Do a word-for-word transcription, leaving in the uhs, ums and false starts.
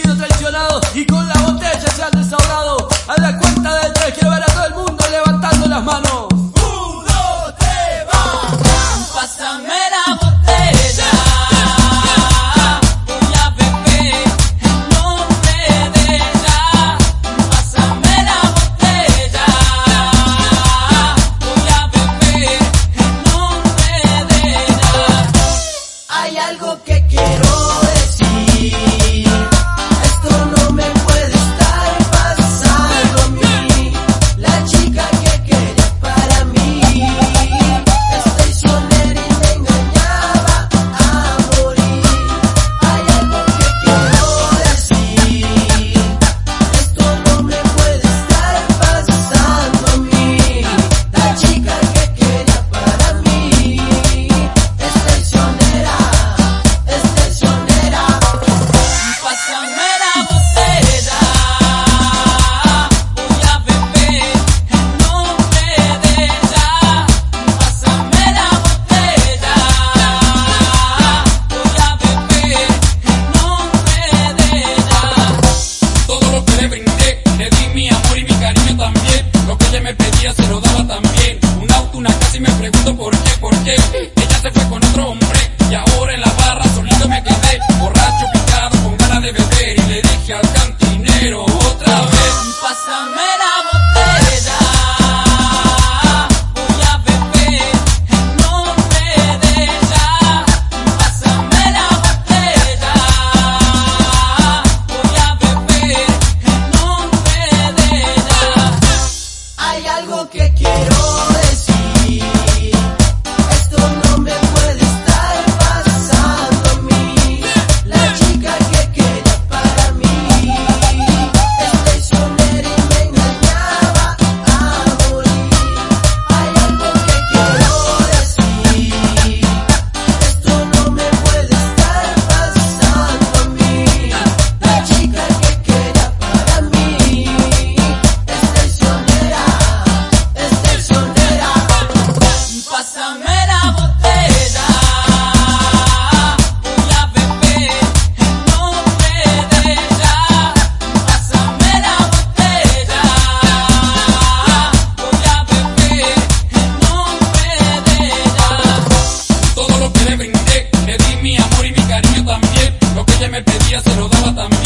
sido traicionado y con la botella se han desahogado. A la cuenta de tres quiero ver a todo el mundo levantando las manos. Un, dos, tres, va. Pásame la botella, voy a beber en nombre de ella. Pásame la botella, voy a beber en nombre de ella. Hay algo que quiero decir. Esto no me puede estar pasando a mí. La chica que quería para mí es traicionera y me engañaba a morir. Hay algo que quiero decir. Esto no me puede estar pasando a mí. La chica que quería para mí es traicionera, es traicionera. Pásame la botella, voy a beber en nombre de ella. Pásame la botella, voy a beber en nombre de ella. Todo lo que le brindé, le di mi amor y mi cariño también. Lo que ella me pedía se lo daba también. Un auto, una casa y me pregunto por qué, por qué. Ella se fue con otro hombre y ahora en la barra solito me quedé. Borracho, picado, con ganas de beber y le dije al cantinero otra vez. Pásame la botella, voy a beber en nombre de ella. Pásame la botella, voy a beber en nombre de ella. Hay algo que quiero decir. Esto no me puede estar pasando a mí. La chica que quería para mí es traicionera y me engañaba a morir. Hay algo que quiero decir. Esto no me puede estar pasando a mí. La chica que quería para mí es traicionera, es traicionera. Pásame la botella, voy a beber en nombre de ella. Pásame la botella, voy a beber en nombre de ella. Todo lo que le brindé, le di mi amor y mi cariño también. Lo que ella me pedía se lo daba también.